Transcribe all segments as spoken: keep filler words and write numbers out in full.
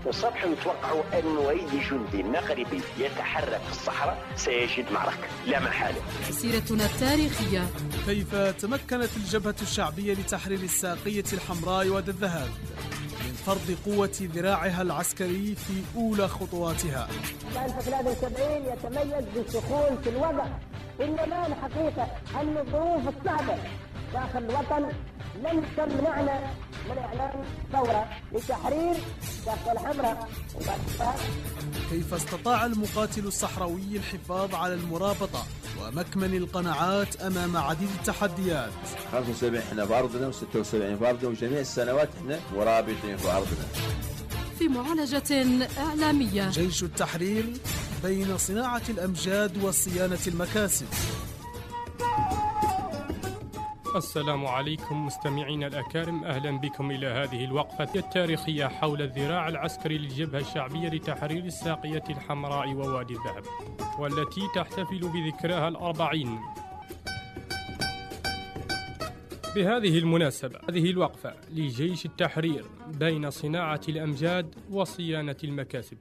وصبح نتوقعوا أنه أي جندي مغربي يتحرك في الصحراء سيجد معركة لا محالة. سيرتنا التاريخية. كيف تمكنت الجبهة الشعبية لتحرير الساقية الحمراء وادي الذهب من فرض قوة ذراعها العسكري في أولى خطواتها؟ كان في ثلاثة وسبعين يتميز بالسخون في الوضع، إنما الحقيقة أن الظروف الصعبة داخل الوطن لم تمنعنا من إعلان ثورة لتحرير الساقية الحمراء. كيف استطاع المقاتل الصحراوي الحفاظ على المرابطة ومكمن القناعات أمام عديد التحديات؟ خمسة وسبعين احنا في أرضنا وستة وسبعين في أرضنا وجميع السنوات احنا مرابطين في أرضنا. في معالجة إعلامية. جيش التحرير بين صناعة الأمجاد وصيانة المكاسب. السلام عليكم مستمعينا الأكارم، أهلا بكم إلى هذه الوقفة التاريخية حول الذراع العسكري للجبهة الشعبية لتحرير الساقية الحمراء ووادي الذهب، والتي تحتفل بذكراها الأربعين. بهذه المناسبة هذه الوقفة لجيش التحرير بين صناعة الأمجاد وصيانة المكاسب.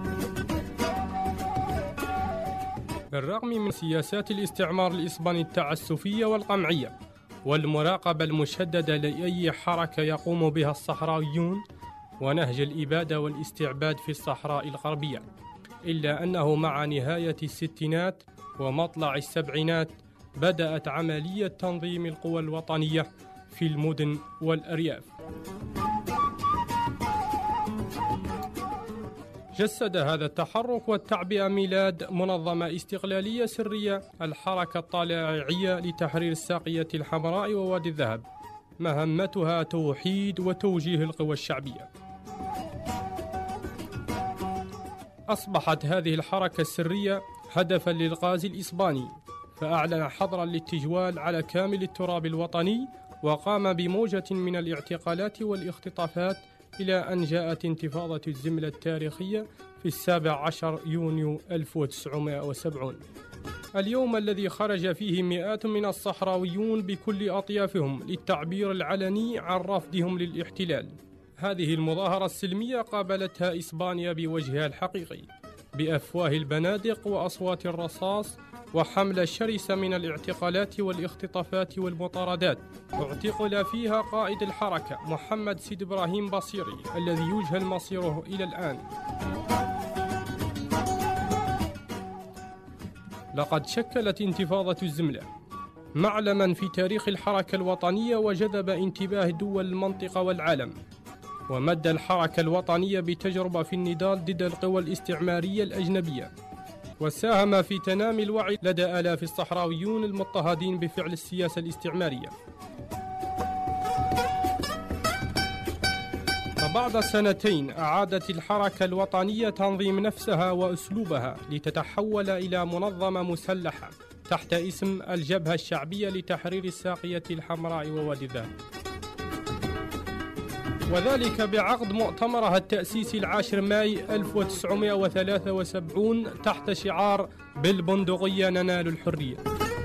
بالرغم من سياسات الاستعمار الإسباني التعسفية والقمعية والمراقبة المشددة لأي حركة يقوم بها الصحراويون ونهج الإبادة والاستعباد في الصحراء الغربية، إلا أنه مع نهاية الستينات ومطلع السبعينات بدأت عملية تنظيم القوى الوطنية في المدن والأرياف. جسد هذا التحرك والتعبئة ميلاد منظمة استقلالية سرية، الحركة الطلائعية لتحرير الساقية الحمراء ووادي الذهب، مهمتها توحيد وتوجيه القوى الشعبية. أصبحت هذه الحركة السرية هدفا للغازي الإسباني، فأعلن حظرا للتجوال على كامل التراب الوطني، وقام بموجة من الاعتقالات والاختطافات إلى أن جاءت انتفاضة الزملة التاريخية في السابع عشر يونيو ألف وتسعمائة وسبعين، اليوم الذي خرج فيه مئات من الصحراويون بكل أطيافهم للتعبير العلني عن رفضهم للاحتلال. هذه المظاهرة السلمية قابلتها إسبانيا بوجهها الحقيقي، بأفواه البنادق وأصوات الرصاص وحملة شرسة من الاعتقالات والاختطافات والمطاردات. اعتقل فيها قائد الحركة محمد سيد إبراهيم بصيري الذي يجهل مصيره إلى الآن. لقد شكلت انتفاضة الزملة معلما في تاريخ الحركة الوطنية، وجذب انتباه دول المنطقة والعالم، ومد الحركة الوطنية بتجربة في النضال ضد القوى الاستعمارية الأجنبية، وساهم في تنامي الوعي لدى آلاف الصحراويون المضطهدين بفعل السياسة الاستعمارية. فبعد سنتين أعادت الحركة الوطنية تنظيم نفسها وأسلوبها لتتحول إلى منظمة مسلحة تحت اسم الجبهة الشعبية لتحرير الساقية الحمراء ووادي الذهب، وذلك بعقد مؤتمرها التأسيسي العاشر ماي ألف وتسعمائة وثلاثة وسبعين تحت شعار بالبندقية ننال الحرية،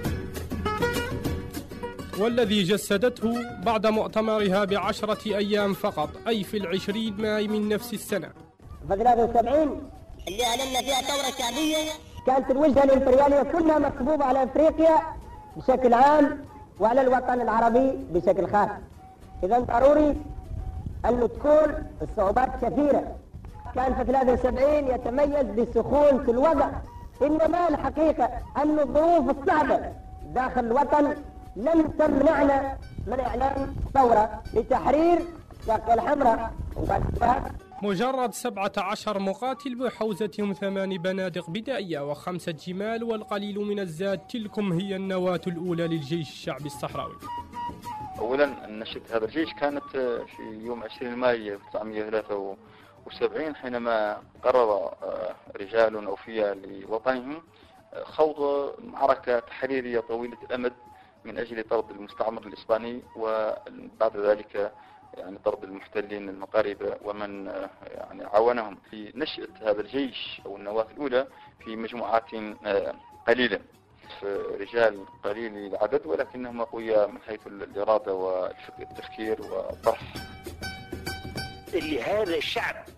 والذي جسدته بعد مؤتمرها بعشرة أيام فقط، أي في العشرين ماي من نفس السنة. في ثلاثة وسبعين اللي أعلنا فيها ثورة شعبية كانت الوجهة الإمبريالية كلها مصبوبة على أفريقيا بشكل عام وعلى الوطن العربي بشكل خاص. إذا ضروري أن تكون الصعوبات كثيرة. كان في ثلاثة وسبعين يتميز بالسخون في الوضع، إنما الحقيقة أن الظروف الصعبة داخل الوطن لم تمنعنا من إعلان ثورة لتحرير الساقية الحمراء. مجرد سبعة عشر مقاتل بحوزتهم ثمان بنادق بدائية وخمسة جمال والقليل من الزاد، تلكم هي النواة الأولى للجيش الشعبي الصحراوي. أولا نشأة هذا الجيش كانت في يوم عشرين ماي ألف وتسعمائة وثلاثة وسبعين، حينما قرر رجال أوفياء لوطنهم خوض معركة تحريرية طويلة الأمد من أجل طرد المستعمر الإسباني، وبعد ذلك يعني طرد المحتلين المغاربة ومن يعني عاونهم في نشأة هذا الجيش أو النواة الأولى في مجموعات قليلة، رجال قليل العدد ولكنهم أقوياء من حيث الإرادة والتفكير والطرح. اللي هذا الشعب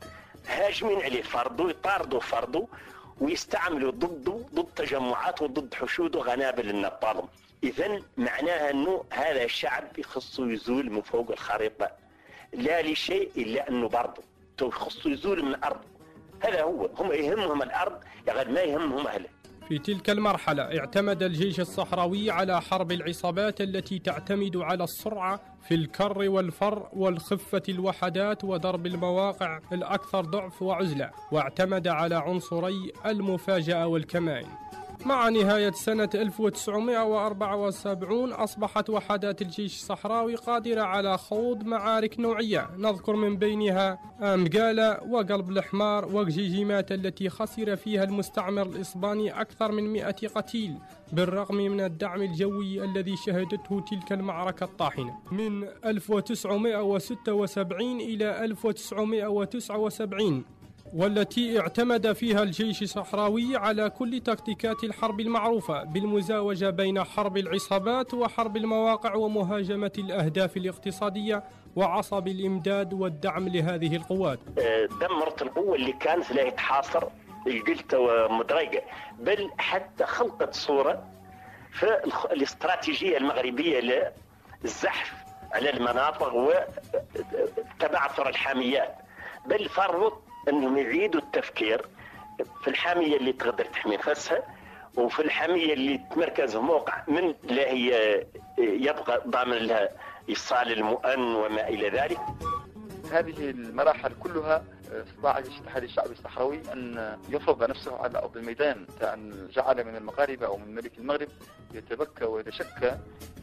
هاجمين عليه فرضه، يطاردوا فرضه ويستعملوا ضده ضد تجمعات وضد حشود وغنابل النابالم. إذن معناها أنه هذا الشعب يخصه يزول من فوق الخريطة، لا لشيء إلا أنه برضه يخصه يزول من الأرض. هذا هو، هم يهمهم الأرض يا ما يهمهم أهله. في تلك المرحلة اعتمد الجيش الصحراوي على حرب العصابات التي تعتمد على السرعة في الكر والفر والخفة الوحدات وضرب المواقع الأكثر ضعف وعزلة، واعتمد على عنصري المفاجأة والكمائن. مع نهاية سنة ألف وتسعمائة وأربعة وسبعين أصبحت وحدات الجيش الصحراوي قادرة على خوض معارك نوعية، نذكر من بينها أمقالة وقلب الحمار وجيجيمات التي خسر فيها المستعمر الإسباني أكثر من مئة قتيل، بالرغم من الدعم الجوي الذي شهدته تلك المعركة الطاحنة. من ألف وتسعمائة وستة وسبعين إلى ألف وتسعمائة وتسعة وسبعين، والتي اعتمد فيها الجيش الصحراوي على كل تكتيكات الحرب المعروفة بالمزاوجة بين حرب العصابات وحرب المواقع ومهاجمة الأهداف الاقتصادية وعصب الإمداد والدعم لهذه القوات. دمرت القوة اللي كانت لا تحاصر الجلتة ومدرجة، بل حتى خلقت صورة في الاستراتيجية المغربية للزحف على المناطق وتبعثر الحاميات، بل فرضت انهم يعيدوا التفكير في الحاميه اللي تقدر تحمي نفسها وفي الحاميه اللي تمركز موقع من لا هي يبقى ضامن لها ايصال المؤن وما الى ذلك. هذه المراحل كلها استطاع الجيش الاتحادي الشعبي الصحراوي ان يفرض نفسه على ارض الميدان، ان جعل من المغاربه او من ملك المغرب يتبكى ويتشكى.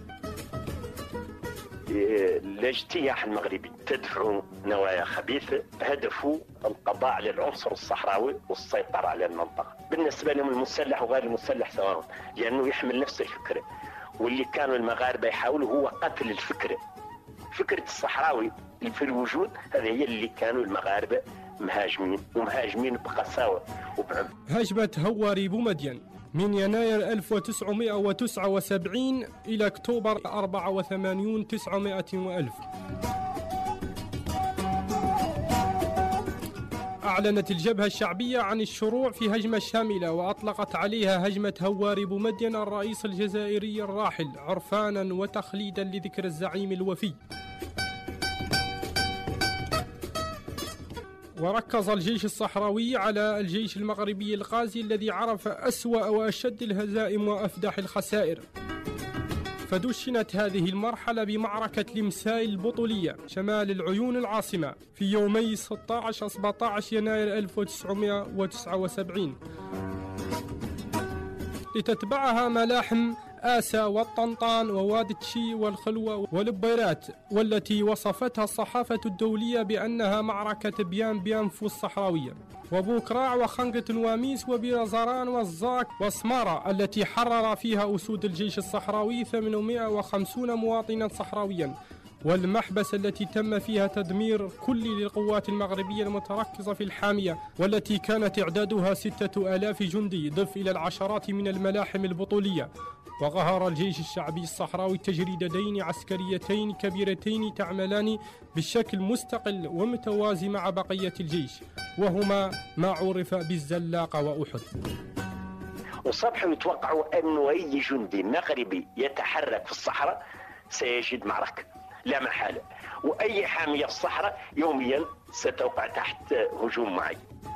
الاجتياح المغربي تدفع نوايا خبيثة هدفه القضاء على العنصر الصحراوي والسيطرة على المنطقة. بالنسبة لهم المسلح وغير المسلح سواء، لأنه يحمل نفس الفكرة، واللي كانوا المغاربة يحاولوا هو قتل الفكرة، فكرة الصحراوي في الوجود. هذه هي اللي كانوا المغاربة مهاجمين ومهاجمين بقساوة وبعمق. هجمة هواري بومدين من يناير ألف وتسعمائة وتسعة وسبعين إلى أكتوبر أربعة وثمانين تسعمائة وألف. أعلنت الجبهة الشعبية عن الشروع في هجمة شاملة وأطلقت عليها هجمة هواري بومدين الرئيس الجزائري الراحل، عرفانا وتخليدا لذكر الزعيم الوفي. وركز الجيش الصحراوي على الجيش المغربي الغازي الذي عرف أسوأ وأشد الهزائم وأفدح الخسائر. فدشنت هذه المرحلة بمعركة لمساي البطولية شمال العيون العاصمة في يومي ستة عشر سبعة عشر يناير ألف وتسعمائة وتسعة وسبعين، لتتبعها ملاحم آسا والطنطان ووادي تشي والخلوة والبيرات، والتي وصفتها الصحافة الدولية بأنها معركة بيان بيانفو الصحراوية، وبوكراع وخنقة الواميس وبيرزران والزاك وسمارة، التي حرر فيها أسود الجيش الصحراوي ثمانمائة وخمسين مواطنا صحراويا، والمحبس التي تم فيها تدمير كل للقوات المغربية المتركزة في الحامية، والتي كانت إعدادها ستة آلاف جندي ضف إلى العشرات من الملاحم البطولية. وظهر الجيش الشعبي الصحراوي تجريدتين عسكريتين كبيرتين تعملان بشكل مستقل ومتوازي مع بقية الجيش، وهما ما عرف بالزلاقة وأحد. وصبحوا يتوقعوا أنه أي جندي مغربي يتحرك في الصحراء سيجد معركة لا محالة، وأي حامية في الصحراء يوميا ستوقع تحت هجوم معين.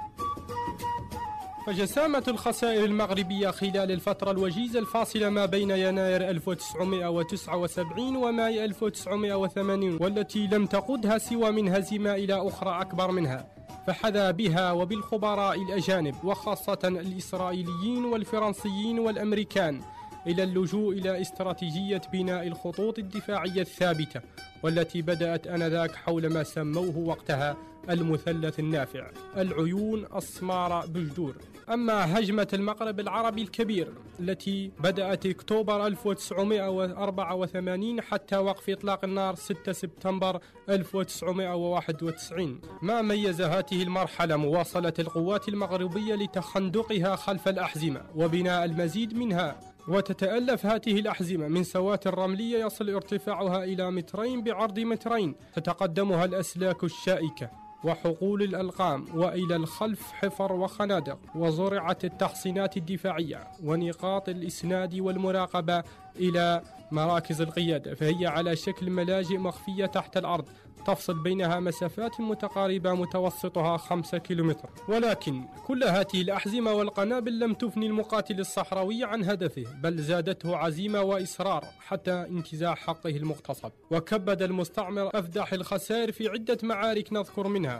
فجسامة الخسائر المغربية خلال الفترة الوجيزة الفاصلة ما بين يناير ألف وتسعمائة وتسعة وسبعين وماي ألف وتسعمائة وثمانين، والتي لم تقودها سوى من هزيمة إلى أخرى أكبر منها، فحذا بها وبالخبراء الأجانب وخاصة الإسرائيليين والفرنسيين والأمريكان إلى اللجوء إلى استراتيجية بناء الخطوط الدفاعية الثابتة، والتي بدأت آنذاك حول ما سموه وقتها المثلث النافع: العيون، السمارة، بجدور. أما هجمة المغرب العربي الكبير التي بدأت أكتوبر ألف وتسعمائة وأربعة وثمانين حتى وقف إطلاق النار ستة سبتمبر ألف وتسعمائة وواحد وتسعين، ما ميز هذه المرحلة مواصلة القوات المغربية لتخندقها خلف الأحزمة وبناء المزيد منها. وتتألف هذه الأحزمة من سواتر رملية يصل ارتفاعها إلى مترين بعرض مترين، تتقدمها الأسلاك الشائكة، وحقول الألغام، وإلى الخلف حفر وخنادق، وزرعت التحصينات الدفاعية ونقاط الإسناد والمراقبة إلى مراكز القيادة، فهي على شكل ملاجئ مخفية تحت الأرض تفصل بينها مسافات متقاربة متوسطها خمسة كيلومتر. ولكن كل هذه الأحزمة والقنابل لم تفني المقاتل الصحراوي عن هدفه، بل زادته عزيمة وإصرار حتى انتزاع حقه المغتصب. وكبد المستعمر أفدح الخسائر في عدة معارك نذكر منها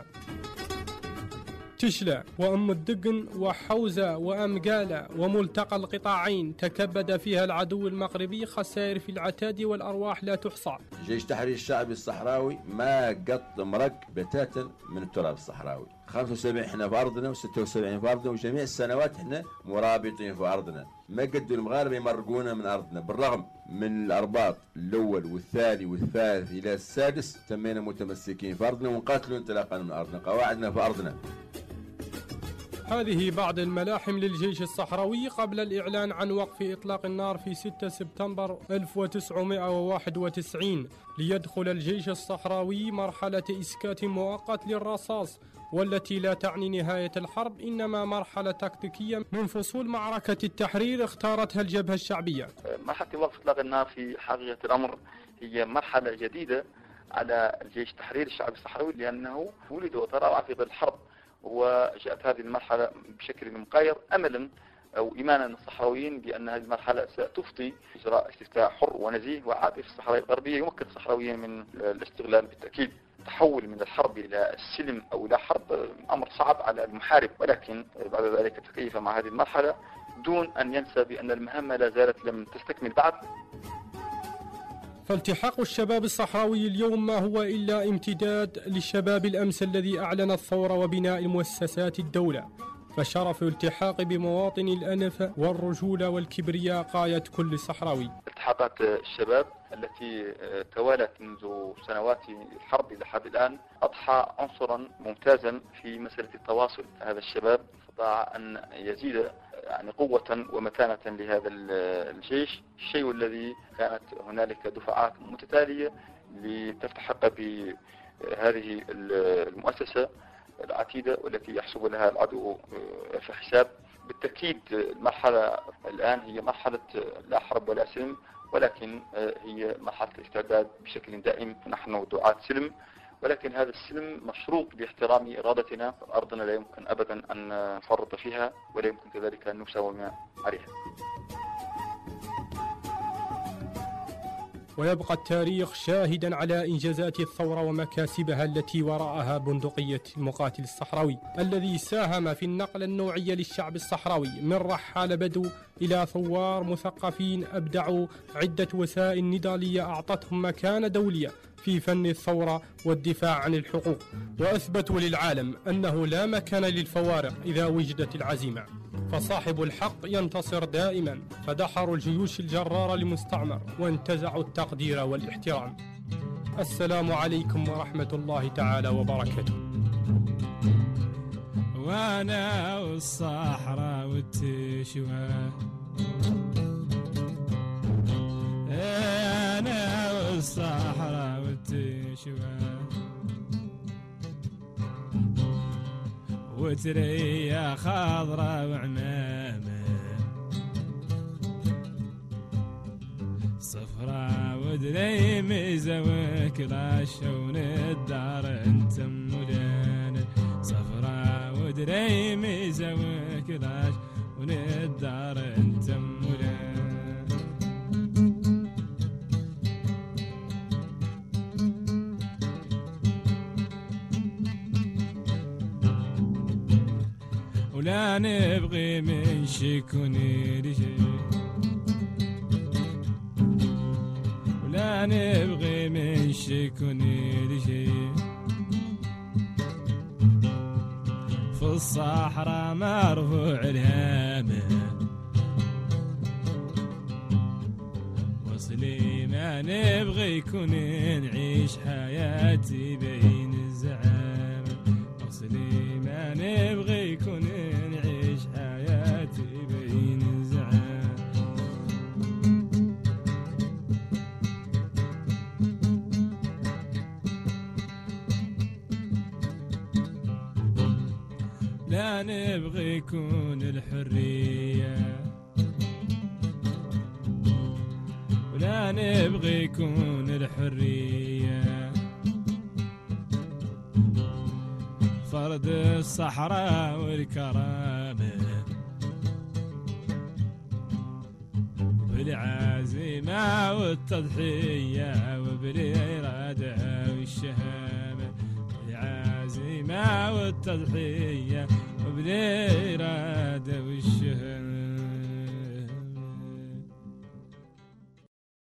تشلا وأم الدقن وحوزة وأمقالة وملتقى القطاعين، تكبد فيها العدو المغربي خسائر في العتاد والأرواح لا تحصى. جيش تحرير الشعبي الصحراوي ما قط مرق بتاتا من التراب الصحراوي. خمسة وسبعين احنا في أرضنا وستة وسبعين في أرضنا، وجميع السنوات احنا مرابطين في أرضنا. ما قدوا المغاربة يمرقونا من أرضنا، بالرغم من الأرباط الأول والثاني والثالث إلى السادس تمينا متمسكين في أرضنا ونقاتلوا انطلاقا من أرضنا، قواعدنا في أرضنا. هذه بعض الملاحم للجيش الصحراوي قبل الإعلان عن وقف إطلاق النار في ستة سبتمبر ألف وتسعمائة وواحد وتسعين، ليدخل الجيش الصحراوي مرحلة إسكات مؤقت للرصاص، والتي لا تعني نهاية الحرب، إنما مرحلة تكتيكية من فصول معركة التحرير اختارتها الجبهة الشعبية. مرحلة وقف إطلاق النار في حقيقة الأمر هي مرحلة جديدة على الجيش التحرير الشعبي الصحراوي، لأنه ولد وتراوع في ظل الحرب، وجاءت هذه المرحلة بشكل مقاير أملا أو إيمانا الصحراويين بأن هذه المرحلة ستفضي إجراء استفتاء حر ونزيه وعادل في الصحراء الغربية يمكن الصحراويين من الاستغلال بالتأكيد. التحول من الحرب إلى السلم أو إلى حرب أمر صعب على المحارب، ولكن بعد ذلك تكيف مع هذه المرحلة دون أن ينسى بأن المهمة لا زالت لم تستكمل بعد. فالتحاق الشباب الصحراوي اليوم ما هو إلا امتداد للشباب الأمس الذي أعلن الثورة وبناء مؤسسات الدولة، فشرف الالتحاق بمواطن الأنفة والرجولة والكبرياء قاية كل صحراوي. التحاقات الشباب التي توالت منذ سنوات الحرب إلى حد الآن أضحى عنصرا ممتازا في مسألة التواصل. هذا الشباب استطاع أن يزيد يعني قوة ومتانة لهذا الجيش، الشيء الذي كانت هنالك دفعات متتالية لتلتحق بهذه المؤسسة العتيدة والتي يحسب لها العدو في حساب. بالتأكيد المرحلة الآن هي مرحلة لا حرب ولا سلم، ولكن هي مرحلة الاستعداد بشكل دائم. نحن دعاة سلم، ولكن هذا السلم مشروط باحترام إرادتنا. أرضنا لا يمكن أبدا أن نفرط فيها، ولا يمكن كذلك أن نساوم عليها. ويبقى التاريخ شاهدا على إنجازات الثورة ومكاسبها التي وراءها بندقية المقاتل الصحراوي الذي ساهم في النقلة النوعية للشعب الصحراوي من رحال بدو إلى ثوار مثقفين أبدعوا عدة وسائل نضالية أعطتهم مكانة دولية في فن الثورة والدفاع عن الحقوق، وأثبتوا للعالم أنه لا مكان للفوارق إذا وجدت العزيمة، فصاحب الحق ينتصر دائما. فدحروا الجيوش الجرارة لمستعمر وانتزعوا التقدير والاحترام. السلام عليكم ورحمة الله تعالى وبركاته. وانا والصحراء والتشوى، انا والصحراء والتشوى، وتريا خضرا وعمامة صفرا ودريم زوك لاشون الدار انت مولانا، صفرا ودريم زوك لاشون الدار انت مولانا. ولا نبغي من شكوني لشيء، ولا نبغي من شكوني لشيء، في الصحراء مرفوع الهامة وصلي ما نبغي يكون نعيش حياتي بين الزعامة، وصلي ما نبغي يكون نعيش حياتي بين الزعامة. لا نبغي يكون الحرية ولا نبغي يكون الحرية فرد الصحراء والكرامة بالعزيمة والتضحية وبالإرادة والشهامة بالعزيمة والتضحية وبالإرادة والشهامة